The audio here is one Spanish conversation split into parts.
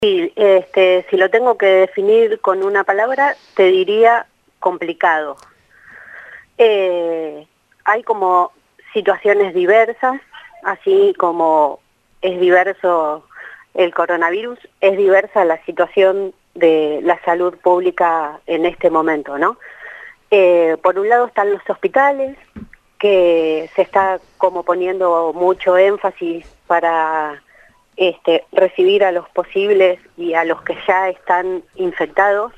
Sí, si lo tengo que definir con una palabra, te diría complicado. Hay como situaciones diversas, así como es diverso el coronavirus, es diversa la situación de la salud pública en este momento, ¿no? Por un lado están los hospitales, que se está como poniendo mucho énfasis para recibir a los posibles y a los que ya están infectados,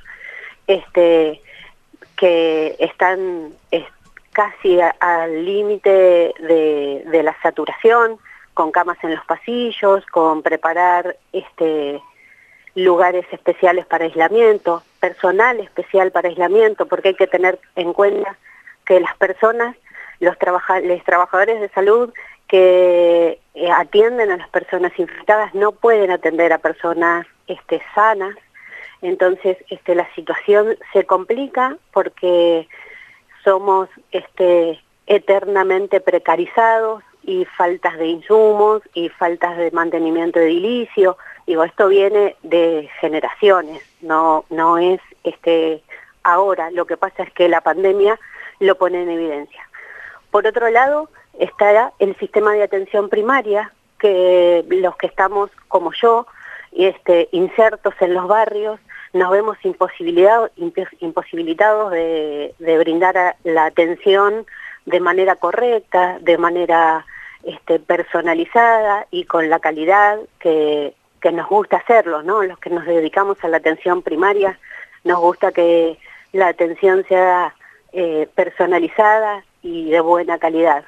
que están casi al límite de la saturación, con camas en los pasillos, con preparar lugares especiales para aislamiento, personal especial para aislamiento, porque hay que tener en cuenta que las personas, los trabajadores de salud que atienden a las personas infectadas no pueden atender a personas sanas. Entonces la situación se complica porque somos eternamente precarizados y faltas de insumos y faltas de mantenimiento edilicio. Digo, esto viene de generaciones, no es ahora. Lo que pasa es que la pandemia lo pone en evidencia. Por otro lado, está el sistema de atención primaria, que los que estamos, como yo, insertos en los barrios, nos vemos imposibilitados de brindar la atención de manera correcta, de manera personalizada y con la calidad que nos gusta hacerlo, ¿no? Los que nos dedicamos a la atención primaria, nos gusta que la atención sea personalizada y de buena calidad.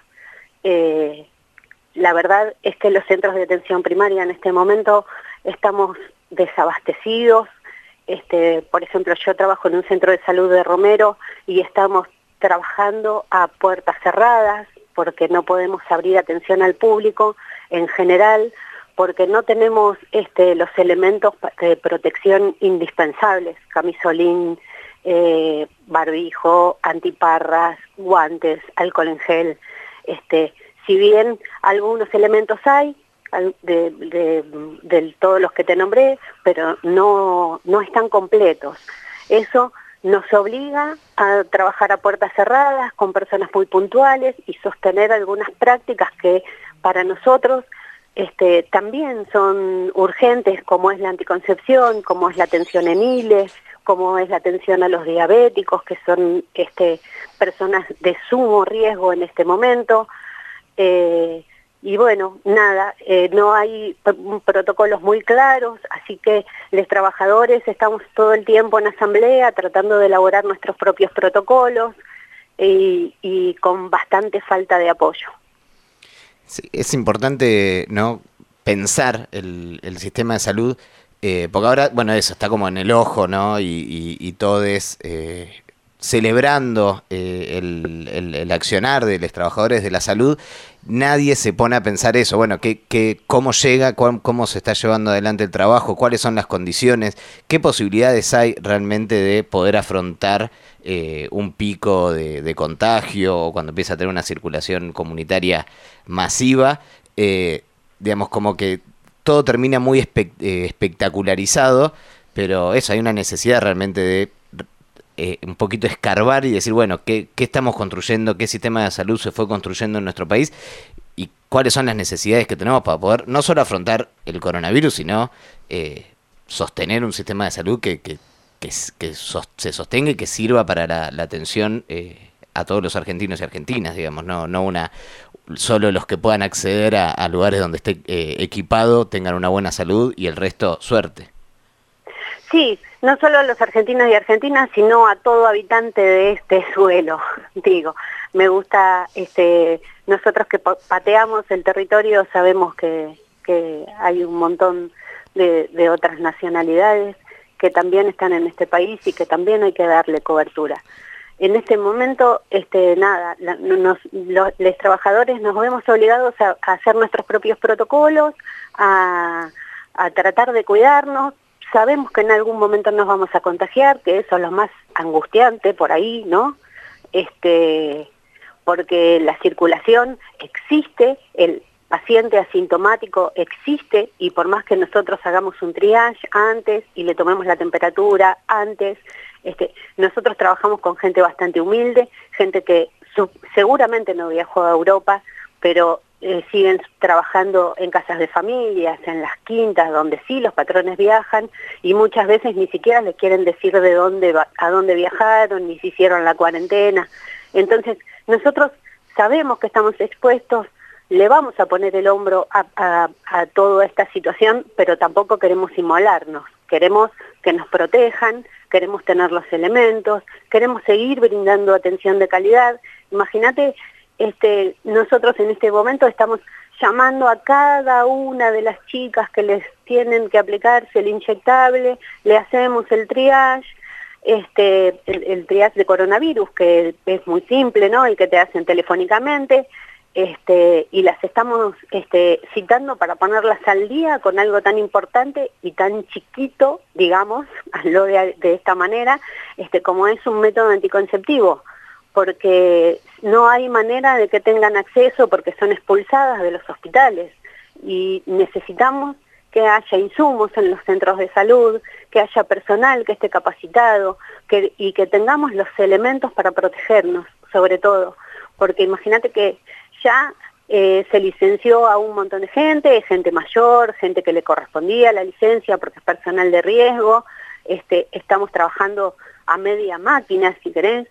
La verdad es que los centros de atención primaria en este momento estamos desabastecidos. Por ejemplo, yo trabajo en un centro de salud de Romero y estamos trabajando a puertas cerradas porque no podemos abrir atención al público en general, porque no tenemos los elementos de protección indispensables: camisolín, barbijo, antiparras, guantes, alcohol en gel. Si bien algunos elementos hay, de todos los que te nombré, pero no están completos. Eso nos obliga a trabajar a puertas cerradas, con personas muy puntuales y sostener algunas prácticas que para nosotros también son urgentes, como es la anticoncepción, como es la atención en ILE, como es la atención a los diabéticos, que son personas de sumo riesgo en este momento. Y bueno, nada, no hay protocolos muy claros, así que los trabajadores estamos todo el tiempo en asamblea tratando de elaborar nuestros propios protocolos y con bastante falta de apoyo. Sí, es importante, ¿no?, pensar el sistema de salud, porque ahora, bueno, eso está como en el ojo, ¿no? Y todo es celebrando el accionar de los trabajadores de la salud. Nadie se pone a pensar eso, bueno, cómo llega, cómo se está llevando adelante el trabajo, cuáles son las condiciones, qué posibilidades hay realmente de poder afrontar un pico de contagio, o cuando empieza a tener una circulación comunitaria masiva. Digamos, como que todo termina muy espectacularizado, pero eso, hay una necesidad realmente de un poquito escarbar y decir, bueno, ¿qué estamos construyendo? ¿Qué sistema de salud se fue construyendo en nuestro país? ¿Y cuáles son las necesidades que tenemos para poder no solo afrontar el coronavirus, sino sostener un sistema de salud que se sostenga y que sirva para la atención a todos los argentinos y argentinas, digamos, no solo los que puedan acceder a lugares donde esté equipado tengan una buena salud y el resto suerte. Sí, no solo a los argentinos y argentinas, sino a todo habitante de este suelo. Digo, me gusta, nosotros que pateamos el territorio sabemos que hay un montón de otras nacionalidades que también están en este país y que también hay que darle cobertura. En este momento, los trabajadores nos vemos obligados a hacer nuestros propios protocolos, a tratar de cuidarnos. Sabemos que en algún momento nos vamos a contagiar, que eso es lo más angustiante por ahí, ¿no? Porque la circulación existe, paciente asintomático existe, y por más que nosotros hagamos un triage antes y le tomemos la temperatura antes, nosotros trabajamos con gente bastante humilde, gente que seguramente no viajó a Europa, pero siguen trabajando en casas de familias, en las quintas, donde sí los patrones viajan, y muchas veces ni siquiera les quieren decir a dónde viajaron, ni si hicieron la cuarentena. Entonces, nosotros sabemos que estamos expuestos, le vamos a poner el hombro a toda esta situación, pero tampoco queremos inmolarnos, queremos que nos protejan, queremos tener los elementos, queremos seguir brindando atención de calidad. Imagínate, nosotros en este momento estamos llamando a cada una de las chicas que les tienen que aplicarse el inyectable, le hacemos el triage, el triage de coronavirus, que es muy simple, ¿no? El que te hacen telefónicamente, y las estamos citando para ponerlas al día con algo tan importante y tan chiquito, digamos, hazlo de esta manera, como es un método anticonceptivo, porque no hay manera de que tengan acceso porque son expulsadas de los hospitales, y necesitamos que haya insumos en los centros de salud, que haya personal que esté capacitado, y que tengamos los elementos para protegernos, sobre todo, porque imagínate que ya se licenció a un montón de gente mayor, gente que le correspondía la licencia porque es personal de riesgo, estamos trabajando a media máquina, si querés,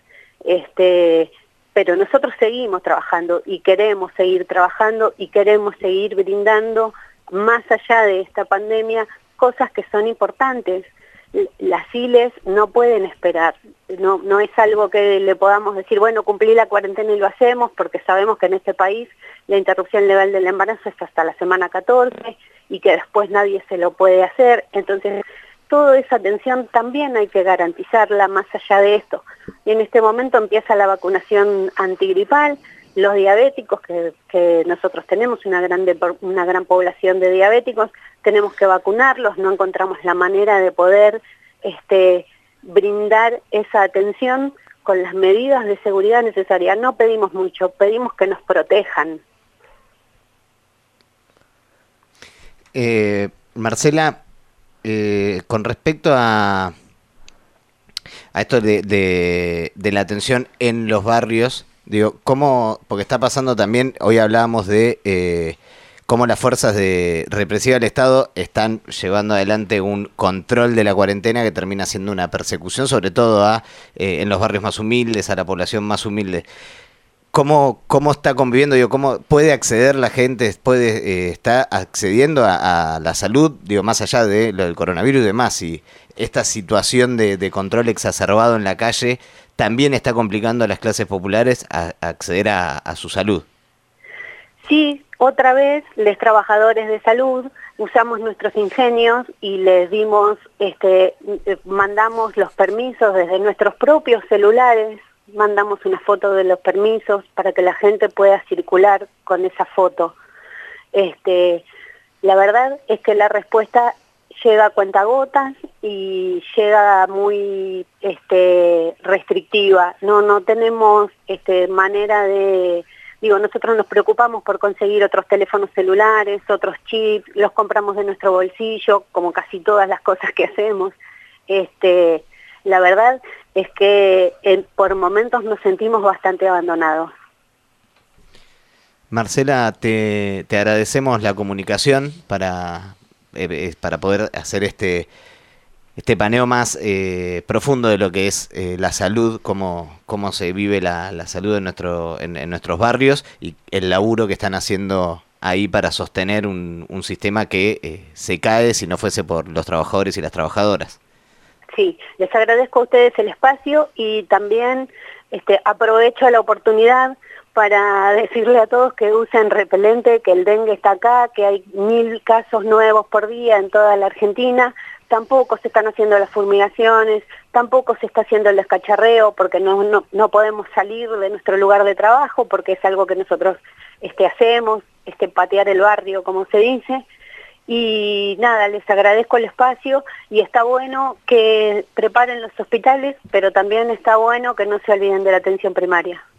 pero nosotros seguimos trabajando y queremos seguir trabajando y queremos seguir brindando, más allá de esta pandemia, cosas que son importantes. Las ILES no pueden esperar, no es algo que le podamos decir, bueno, cumplí la cuarentena y lo hacemos, porque sabemos que en este país la interrupción legal del embarazo es hasta la semana 14 y que después nadie se lo puede hacer. Entonces, toda esa atención también hay que garantizarla más allá de esto. Y en este momento empieza la vacunación antigripal, los diabéticos, que nosotros tenemos una gran población de diabéticos, tenemos que vacunarlos, no encontramos la manera de poder brindar esa atención con las medidas de seguridad necesarias. No pedimos mucho, pedimos que nos protejan. Marcela, con respecto a esto de la atención en los barrios, digo, ¿cómo? Porque está pasando también, hoy hablábamos de cómo las fuerzas represivas del Estado están llevando adelante un control de la cuarentena que termina siendo una persecución, sobre todo en los barrios más humildes, a la población más humilde. ¿Cómo está conviviendo? Digo, ¿cómo puede acceder la gente? ¿Está accediendo a la salud? Digo, más allá de lo del coronavirus y demás, y esta situación de control exacerbado en la calle también está complicando a las clases populares a acceder a su salud. Sí, otra vez, los trabajadores de salud usamos nuestros ingenios y les dimos, mandamos los permisos desde nuestros propios celulares, mandamos una foto de los permisos para que la gente pueda circular con esa foto. La verdad es que la respuesta llega a cuentagotas y llega muy restrictiva. No tenemos manera de... Digo, nosotros nos preocupamos por conseguir otros teléfonos celulares, otros chips, los compramos de nuestro bolsillo, como casi todas las cosas que hacemos. La verdad es que por momentos nos sentimos bastante abandonados. Marcela, te agradecemos la comunicación para poder hacer este paneo más profundo de lo que es la salud, cómo se vive la salud en nuestros barrios y el laburo que están haciendo ahí para sostener un sistema que se cae si no fuese por los trabajadores y las trabajadoras. Sí, les agradezco a ustedes el espacio y también aprovecho la oportunidad para decirle a todos que usen repelente, que el dengue está acá, que hay 1000 casos nuevos por día en toda la Argentina. Tampoco se están haciendo las fumigaciones, tampoco se está haciendo el descacharreo porque no podemos salir de nuestro lugar de trabajo porque es algo que nosotros hacemos, patear el barrio, como se dice. Y nada, les agradezco el espacio y está bueno que preparen los hospitales, pero también está bueno que no se olviden de la atención primaria.